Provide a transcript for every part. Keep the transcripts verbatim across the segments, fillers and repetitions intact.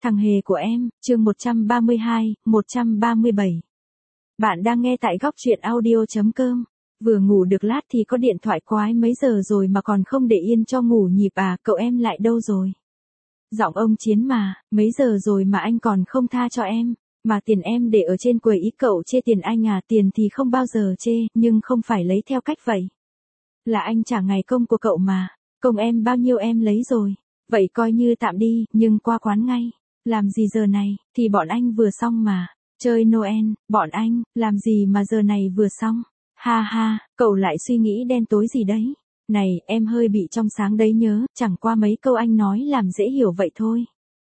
Thằng hề của em, chương một trăm ba mươi hai, một trăm ba mươi bảy. Bạn đang nghe tại góc truyện audio.com. Vừa ngủ được lát thì có điện thoại quái mấy giờ rồi mà còn không để yên cho ngủ nhịp à, cậu em lại đâu rồi? Giọng ông Chiến mà, mấy giờ rồi mà anh còn không tha cho em, mà tiền em để ở trên quầy ý, cậu chê tiền anh à? Tiền thì không bao giờ chê, nhưng không phải lấy theo cách vậy. Là anh trả ngày công của cậu mà, công em bao nhiêu em lấy rồi, vậy coi như tạm đi, nhưng qua quán ngay. Làm gì giờ này, thì bọn anh vừa xong mà, chơi Noel, bọn anh, làm gì mà giờ này vừa xong, ha ha, cậu lại suy nghĩ đen tối gì đấy, này, em hơi bị trong sáng đấy nhớ, chẳng qua mấy câu anh nói làm dễ hiểu vậy thôi.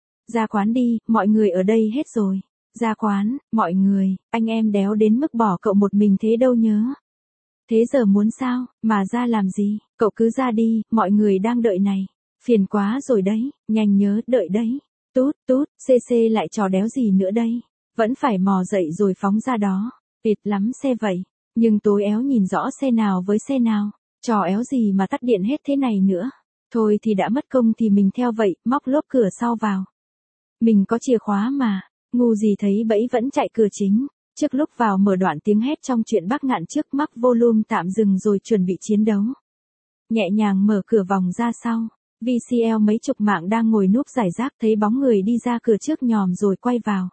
Ra quán đi, mọi người ở đây hết rồi, ra quán, mọi người, anh em đéo đến mức bỏ cậu một mình thế đâu nhớ. Thế giờ muốn sao, mà ra làm gì, cậu cứ ra đi, mọi người đang đợi này, phiền quá rồi đấy, nhanh nhớ, đợi đấy. Tút, tút, xê xê lại trò đéo gì nữa đây, vẫn phải mò dậy rồi phóng ra đó, tuyệt lắm xe vậy, nhưng tối éo nhìn rõ xe nào với xe nào, trò éo gì mà tắt điện hết thế này nữa, thôi thì đã mất công thì mình theo vậy, móc lốp cửa sau vào. Mình có chìa khóa mà, ngu gì thấy bẫy vẫn chạy cửa chính, trước lúc vào mở đoạn tiếng hét trong chuyện Bắc Ngạn trước mắc volume tạm dừng rồi chuẩn bị chiến đấu. Nhẹ nhàng mở cửa vòng ra sau. vê xê lờ mấy chục mạng đang ngồi núp giải rác thấy bóng người đi ra cửa trước nhòm rồi quay vào.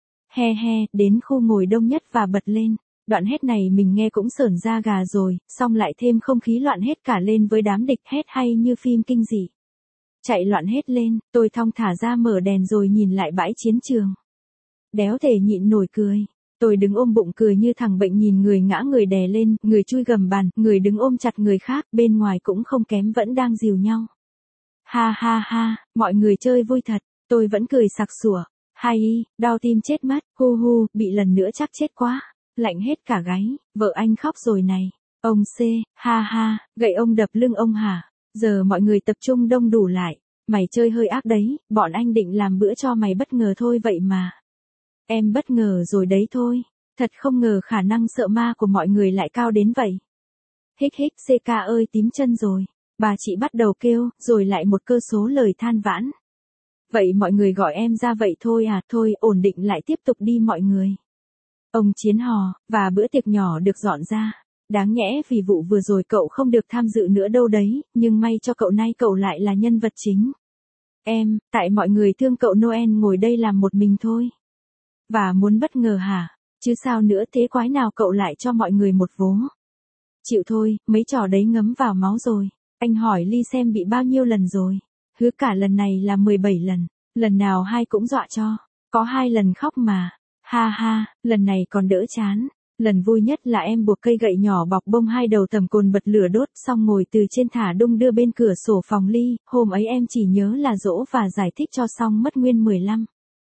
He he, đến khu ngồi đông nhất và bật lên, đoạn hét này mình nghe cũng sởn da gà rồi, xong lại thêm không khí loạn hết cả lên với đám địch hét hay như phim kinh dị. Chạy loạn hết lên, tôi thong thả ra mở đèn rồi nhìn lại bãi chiến trường. Đéo thể nhịn nổi cười. Tôi đứng ôm bụng cười như thằng bệnh nhìn người ngã người đè lên, người chui gầm bàn, người đứng ôm chặt người khác, bên ngoài cũng không kém vẫn đang dìu nhau. Ha ha ha, mọi người chơi vui thật, tôi vẫn cười sặc sủa. Hay, đau tim chết mất, hu hu, bị lần nữa chắc chết quá, lạnh hết cả gáy, vợ anh khóc rồi này. Ông C, ha ha, gậy ông đập lưng ông hả? Giờ mọi người tập trung đông đủ lại, mày chơi hơi ác đấy, bọn anh định làm bữa cho mày bất ngờ thôi vậy mà. Em bất ngờ rồi đấy thôi, thật không ngờ khả năng sợ ma của mọi người lại cao đến vậy. Hích hích xê ca ơi tím chân rồi. Bà chị bắt đầu kêu, rồi lại một cơ số lời than vãn. Vậy mọi người gọi em ra vậy thôi à, thôi ổn định lại tiếp tục đi mọi người. Ông Chiến hò, và bữa tiệc nhỏ được dọn ra. Đáng nhẽ vì vụ vừa rồi cậu không được tham dự nữa đâu đấy, nhưng may cho cậu nay cậu lại là nhân vật chính. Em, tại mọi người thương cậu Noel ngồi đây làm một mình thôi. Và muốn bất ngờ hả, chứ sao nữa thế quái nào cậu lại cho mọi người một vố. Chịu thôi, mấy trò đấy ngấm vào máu rồi. Anh hỏi Ly xem bị bao nhiêu lần rồi. Hứa cả lần này là mười bảy lần. Lần nào hai cũng dọa cho. Có hai lần khóc mà. Ha ha, lần này còn đỡ chán. Lần vui nhất là em buộc cây gậy nhỏ bọc bông hai đầu tầm cồn bật lửa đốt xong ngồi từ trên thả đung đưa bên cửa sổ phòng Ly. Hôm ấy em chỉ nhớ là dỗ và giải thích cho xong mất nguyên mười lăm.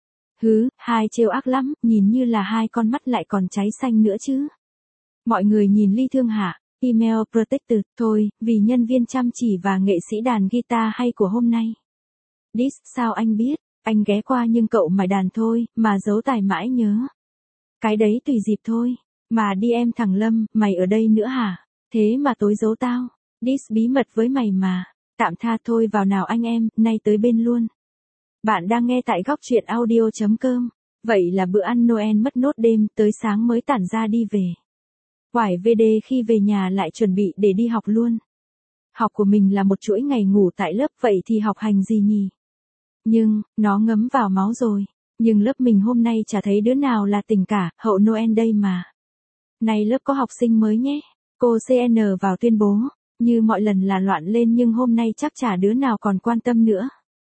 Hứ, hai trêu ác lắm, nhìn như là hai con mắt lại còn cháy xanh nữa chứ. Mọi người nhìn Ly thương hả? Email Protected, thôi, vì nhân viên chăm chỉ và nghệ sĩ đàn guitar hay của hôm nay. Dis, sao anh biết, anh ghé qua nhưng cậu mải đàn thôi, mà giấu tài mãi nhớ. Cái đấy tùy dịp thôi, mà đi em thằng Lâm, mày ở đây nữa hả, thế mà tối giấu tao, Dis bí mật với mày mà, tạm tha thôi vào nào anh em, nay tới bên luôn. Bạn đang nghe tại góc truyện audio.com, vậy là bữa ăn Noel mất nốt đêm, tới sáng mới tản ra đi về. Quải vê đê khi về nhà lại chuẩn bị để đi học luôn. Học của mình là một chuỗi ngày ngủ tại lớp vậy thì học hành gì nhỉ? Nhưng, nó ngấm vào máu rồi. Nhưng lớp mình hôm nay chả thấy đứa nào là tỉnh cả, hậu Noel đây mà. Này lớp có học sinh mới nhé. Cô xê en vào tuyên bố. Như mọi lần là loạn lên nhưng hôm nay chắc chả đứa nào còn quan tâm nữa.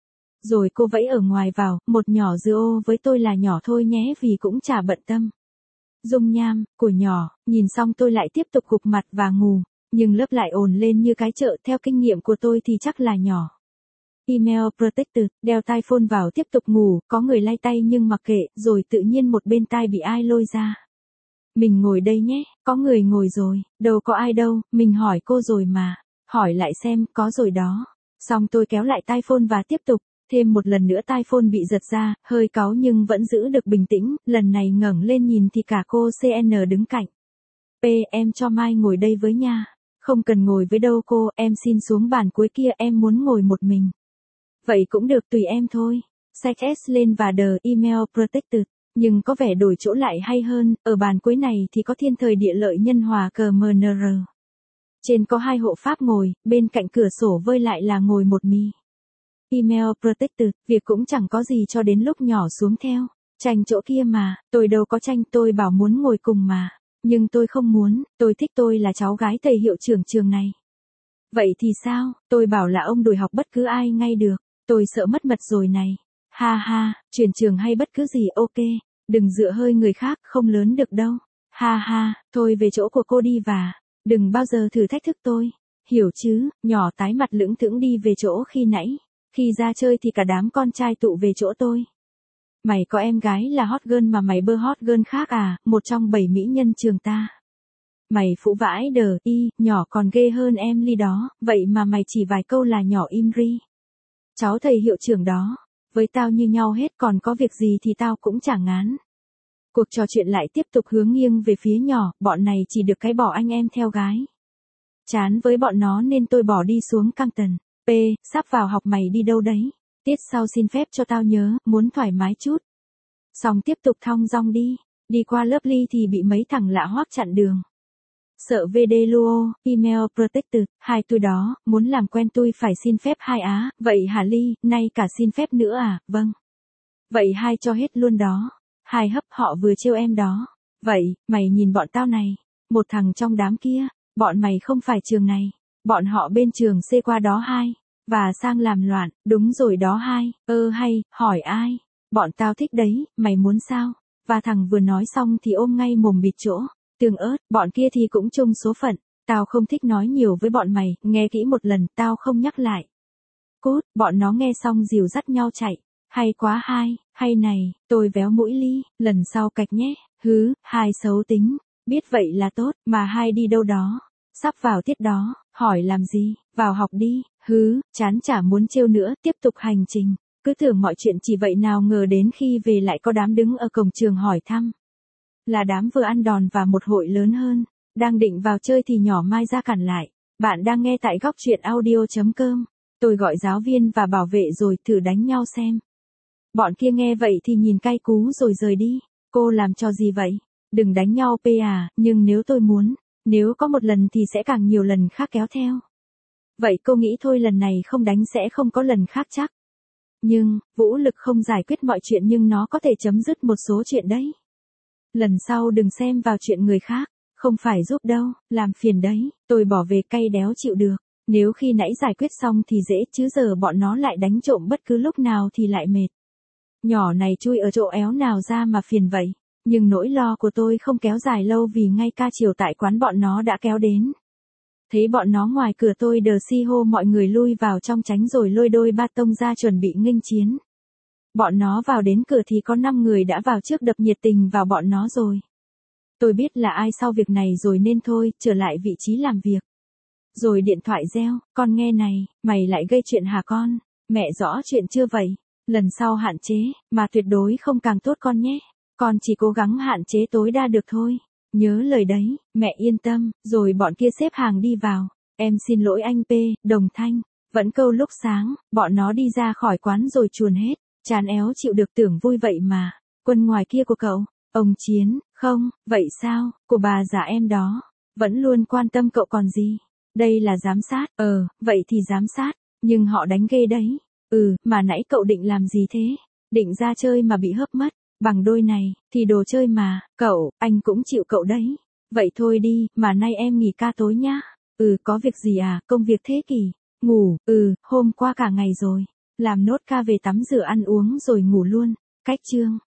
Rồi cô vẫy ở ngoài vào, một nhỏ dưa ô với tôi là nhỏ thôi nhé vì cũng chả bận tâm. Dung nham, của nhỏ, nhìn xong tôi lại tiếp tục gục mặt và ngủ, nhưng lớp lại ồn lên như cái chợ theo kinh nghiệm của tôi thì chắc là nhỏ. Email Protected, đeo tai phone vào tiếp tục ngủ, có người lay tay nhưng mặc kệ, rồi tự nhiên một bên tai bị ai lôi ra. Mình ngồi đây nhé, có người ngồi rồi, đâu có ai đâu, mình hỏi cô rồi mà, hỏi lại xem, có rồi đó. Xong tôi kéo lại tai phone và tiếp tục. Thêm một lần nữa tai phone bị giật ra, hơi cáu nhưng vẫn giữ được bình tĩnh, lần này ngẩng lên nhìn thì cả cô xê en đứng cạnh. P, em cho Mai ngồi đây với nha. Không cần ngồi với đâu cô, em xin xuống bàn cuối kia, em muốn ngồi một mình. Vậy cũng được tùy em thôi. Sex lên và the email protected. Nhưng có vẻ đổi chỗ lại hay hơn, ở bàn cuối này thì có thiên thời địa lợi nhân hòa cờ em en rờ. Trên có hai hộ pháp ngồi, bên cạnh cửa sổ vơi lại là ngồi một mì. Email protected, việc cũng chẳng có gì cho đến lúc nhỏ xuống theo. Tranh chỗ kia mà, tôi đâu có tranh, tôi bảo muốn ngồi cùng mà. Nhưng tôi không muốn, tôi thích, tôi là cháu gái thầy hiệu trưởng trường này. Vậy thì sao, tôi bảo là ông đuổi học bất cứ ai ngay được, tôi sợ mất mật rồi này. Ha ha, chuyển trường hay bất cứ gì ok, đừng dựa hơi người khác, không lớn được đâu. Ha ha, thôi về chỗ của cô đi và đừng bao giờ thử thách thức tôi. Hiểu chứ, nhỏ tái mặt lững thững đi về chỗ khi nãy. Khi ra chơi thì cả đám con trai tụ về chỗ tôi. Mày có em gái là hot girl mà mày bơ hot girl khác à, một trong bảy mỹ nhân trường ta. Mày phũ vãi đờ, y, nhỏ còn ghê hơn em ly đó, vậy mà mày chỉ vài câu là nhỏ im ri. Cháu thầy hiệu trưởng đó, với tao như nhau hết, còn có việc gì thì tao cũng chả ngán. Cuộc trò chuyện lại tiếp tục hướng nghiêng về phía nhỏ, bọn này chỉ được cái bỏ anh em theo gái. Chán với bọn nó nên tôi bỏ đi xuống Campton. P, sắp vào học mày đi đâu đấy? Tiết sau xin phép cho tao nhớ, muốn thoải mái chút. Xong tiếp tục thong dong đi, đi qua lớp ly thì bị mấy thằng lạ hoắc chặn đường. Sợ vê đê luo, email protected, hai tôi đó, muốn làm quen tôi phải xin phép hai á, vậy hả Ly, nay cả xin phép nữa à, vâng. Vậy hai cho hết luôn đó, hai hấp họ vừa trêu em đó. Vậy, mày nhìn bọn tao này, một thằng trong đám kia, bọn mày không phải trường này, bọn họ bên trường C qua đó hai, và sang làm loạn, đúng rồi đó hai, ơ hay, hỏi ai, bọn tao thích đấy, mày muốn sao, và thằng vừa nói xong thì ôm ngay mồm bịt chỗ. Tương ớt, bọn kia thì cũng chung số phận, tao không thích nói nhiều với bọn mày, nghe kỹ một lần, tao không nhắc lại. Cút, bọn nó nghe xong dìu dắt nhau chạy, hay quá hai, hay này, tôi véo mũi Ly, lần sau cạch nhé, hứ, hai xấu tính, biết vậy là tốt, mà hai đi đâu đó, sắp vào tiết đó, hỏi làm gì, vào học đi, hứ, chán chả muốn trêu nữa, tiếp tục hành trình, cứ tưởng mọi chuyện chỉ vậy nào ngờ đến khi về lại có đám đứng ở cổng trường hỏi thăm. Là đám vừa ăn đòn và một hội lớn hơn, đang định vào chơi thì nhỏ Mai ra cản lại. Bạn đang nghe tại góc truyện audio.com. Tôi gọi giáo viên và bảo vệ rồi, thử đánh nhau xem. Bọn kia nghe vậy thì nhìn cay cú rồi rời đi. Cô làm trò gì vậy? Đừng đánh nhau p à, nhưng nếu tôi muốn, nếu có một lần thì sẽ càng nhiều lần khác kéo theo. Vậy cô nghĩ thôi lần này không đánh sẽ không có lần khác chắc. Nhưng, vũ lực không giải quyết mọi chuyện nhưng nó có thể chấm dứt một số chuyện đấy. Lần sau đừng xem vào chuyện người khác, không phải giúp đâu, làm phiền đấy, tôi bỏ về cay đéo chịu được. Nếu khi nãy giải quyết xong thì dễ chứ giờ bọn nó lại đánh trộm bất cứ lúc nào thì lại mệt. Nhỏ này chui ở chỗ éo nào ra mà phiền vậy, nhưng nỗi lo của tôi không kéo dài lâu vì ngay ca chiều tại quán bọn nó đã kéo đến. Thấy bọn nó ngoài cửa tôi đờ si hô mọi người lui vào trong tránh rồi lôi đôi ba tông ra chuẩn bị nghênh chiến. Bọn nó vào đến cửa thì có năm người đã vào trước đập nhiệt tình vào bọn nó rồi. Tôi biết là ai sau việc này rồi nên thôi, trở lại vị trí làm việc. Rồi điện thoại reo, con nghe này, mày lại gây chuyện hả con? Mẹ rõ chuyện chưa vậy? Lần sau hạn chế, mà tuyệt đối không càng tốt con nhé. Con chỉ cố gắng hạn chế tối đa được thôi. Nhớ lời đấy, mẹ yên tâm, rồi bọn kia xếp hàng đi vào. Em xin lỗi anh P, Đồng Thanh. Vẫn câu lúc sáng, bọn nó đi ra khỏi quán rồi chuồn hết. Chán éo chịu được tưởng vui vậy mà. Quân ngoài kia của cậu, ông Chiến, không, vậy sao, của bà già em đó. Vẫn luôn quan tâm cậu còn gì. Đây là giám sát, ờ, vậy thì giám sát. Nhưng họ đánh ghê đấy. Ừ, mà nãy cậu định làm gì thế? Định ra chơi mà bị hớp mất. Bằng đôi này, thì đồ chơi mà, cậu, anh cũng chịu cậu đấy. Vậy thôi đi, mà nay em nghỉ ca tối nhá. Ừ, có việc gì à, công việc thế kỷ. Ngủ, ừ, hôm qua cả ngày rồi. Làm nốt ca về tắm rửa ăn uống rồi ngủ luôn. Cách chương.